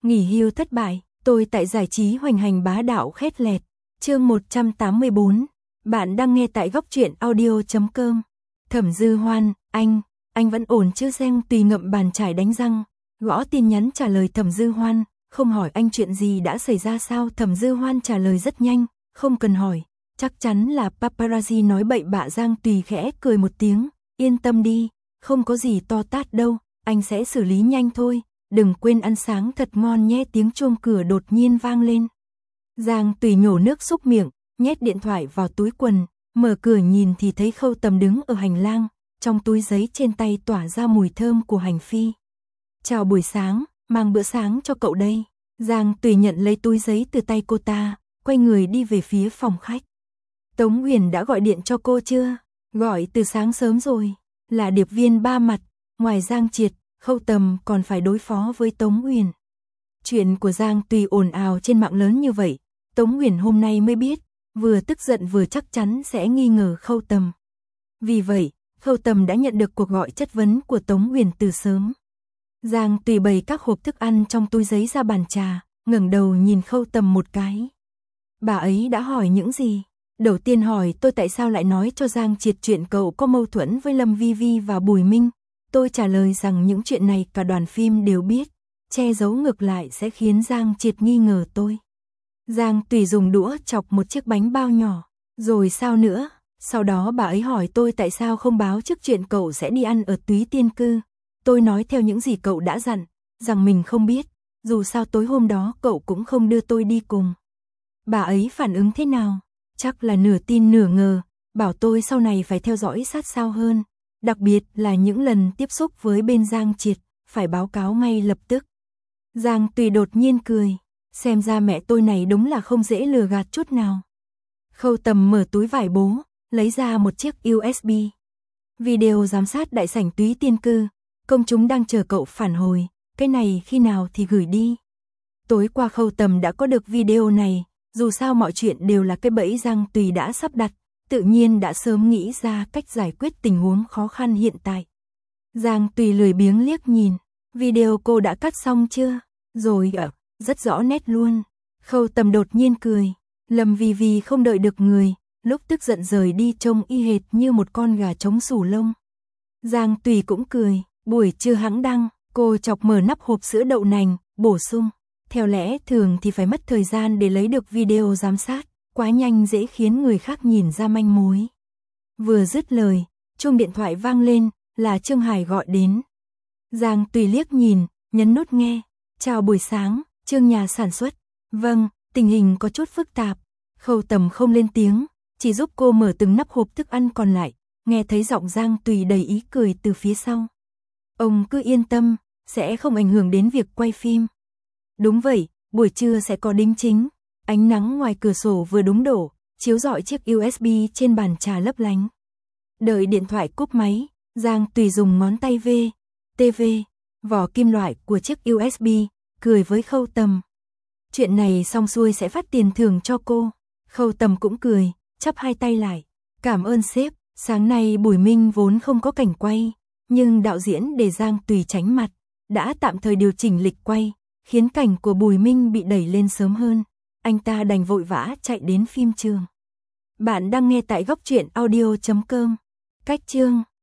Nghỉ hưu thất bại, tôi tại giải trí hoành hành bá đạo khét lẹt. Chương 184. Bạn đang nghe tại góc truyện audio.com. Thẩm Dư Hoan, anh vẫn ổn chứ? Giang Tùy ngậm bàn chải đánh răng, gõ tin nhắn trả lời Thẩm Dư Hoan, không hỏi anh chuyện gì đã xảy ra sao? Thẩm Dư Hoan trả lời rất nhanh, không cần hỏi, chắc chắn là paparazzi nói bậy bạ. Giang Tùy khẽ cười một tiếng, yên tâm đi, không có gì to tát đâu, anh sẽ xử lý nhanh thôi. Đừng quên ăn sáng thật ngon nhé. Tiếng chuông cửa đột nhiên vang lên. Giang Tùy nhổ nước súc miệng, nhét điện thoại vào túi quần, mở cửa nhìn thì thấy Khâu Tầm đứng ở hành lang, trong túi giấy trên tay tỏa ra mùi thơm của hành phi. Chào buổi sáng, mang bữa sáng cho cậu đây. Giang Tùy nhận lấy túi giấy từ tay cô ta, quay người đi về phía phòng khách. Tống Huyền đã gọi điện cho cô chưa? Gọi từ sáng sớm rồi, là điệp viên ba mặt, ngoài Giang Triệt, Khâu Tầm còn phải đối phó với Tống Huyền. Chuyện của Giang Tùy ồn ào trên mạng lớn như vậy, Tống Huyền hôm nay mới biết, vừa tức giận vừa chắc chắn sẽ nghi ngờ Khâu Tầm. Vì vậy, Khâu Tầm đã nhận được cuộc gọi chất vấn của Tống Huyền từ sớm. Giang Tùy bày các hộp thức ăn trong túi giấy ra bàn trà, ngẩng đầu nhìn Khâu Tầm một cái. Bà ấy đã hỏi những gì? Đầu tiên hỏi tôi tại sao lại nói cho Giang Triệt chuyện cậu có mâu thuẫn với Lâm Vi Vi và Bùi Minh. Tôi trả lời rằng những chuyện này cả đoàn phim đều biết, che giấu ngược lại sẽ khiến Giang Triệt nghi ngờ tôi. Giang Tùy dùng đũa chọc một chiếc bánh bao nhỏ, rồi sao nữa? Sau đó bà ấy hỏi tôi tại sao không báo trước chuyện cậu sẽ đi ăn ở Túy Tiên Cư. Tôi nói theo những gì cậu đã dặn, rằng mình không biết, dù sao tối hôm đó cậu cũng không đưa tôi đi cùng. Bà ấy phản ứng thế nào? Chắc là nửa tin nửa ngờ, bảo tôi sau này phải theo dõi sát sao hơn. Đặc biệt là những lần tiếp xúc với bên Giang Triệt, phải báo cáo ngay lập tức. Giang Tùy đột nhiên cười, xem ra mẹ tôi này đúng là không dễ lừa gạt chút nào. Khâu Tầm mở túi vải bố, lấy ra một chiếc USB. Video giám sát đại sảnh Túy Tiên Cư, công chúng đang chờ cậu phản hồi, cái này khi nào thì gửi đi. Tối qua Khâu Tầm đã có được video này, dù sao mọi chuyện đều là cái bẫy Giang Tùy đã sắp đặt. Tự nhiên đã sớm nghĩ ra cách giải quyết tình huống khó khăn hiện tại. Giang Tùy lười biếng liếc nhìn, video cô đã cắt xong chưa? Rồi ạ, rất rõ nét luôn. Khâu Tầm đột nhiên cười, Lâm Vi Vi không đợi được người, lúc tức giận rời đi trông y hệt như một con gà trống xù lông. Giang Tùy cũng cười, buổi trưa hẵng đăng, cô chọc mở nắp hộp sữa đậu nành, bổ sung. Theo lẽ thường thì phải mất thời gian để lấy được video giám sát. Quá nhanh dễ khiến người khác nhìn ra manh mối. Vừa dứt lời, chuông điện thoại vang lên, là Trương Hải gọi đến. Giang Tùy liếc nhìn, nhấn nút nghe. Chào buổi sáng, Trương nhà sản xuất. Vâng, tình hình có chút phức tạp. Khâu Tầm không lên tiếng, chỉ giúp cô mở từng nắp hộp thức ăn còn lại. Nghe thấy giọng Giang Tùy đầy ý cười từ phía sau. Ông cứ yên tâm, sẽ không ảnh hưởng đến việc quay phim. Đúng vậy, buổi trưa sẽ có đính chính. Ánh nắng ngoài cửa sổ vừa đúng đổ, chiếu rọi chiếc USB trên bàn trà lấp lánh. Đợi điện thoại cúp máy, Giang Tùy dùng ngón tay TV, vỏ kim loại của chiếc USB, cười với Khâu Tầm. Chuyện này xong xuôi sẽ phát tiền thưởng cho cô. Khâu Tầm cũng cười, chắp hai tay lại. Cảm ơn sếp, sáng nay Bùi Minh vốn không có cảnh quay, nhưng đạo diễn để Giang Tùy tránh mặt, đã tạm thời điều chỉnh lịch quay, khiến cảnh của Bùi Minh bị đẩy lên sớm hơn. Anh ta đành vội vã chạy đến phim trường. Bạn đang nghe tại góc truyện audio.com. Cách chương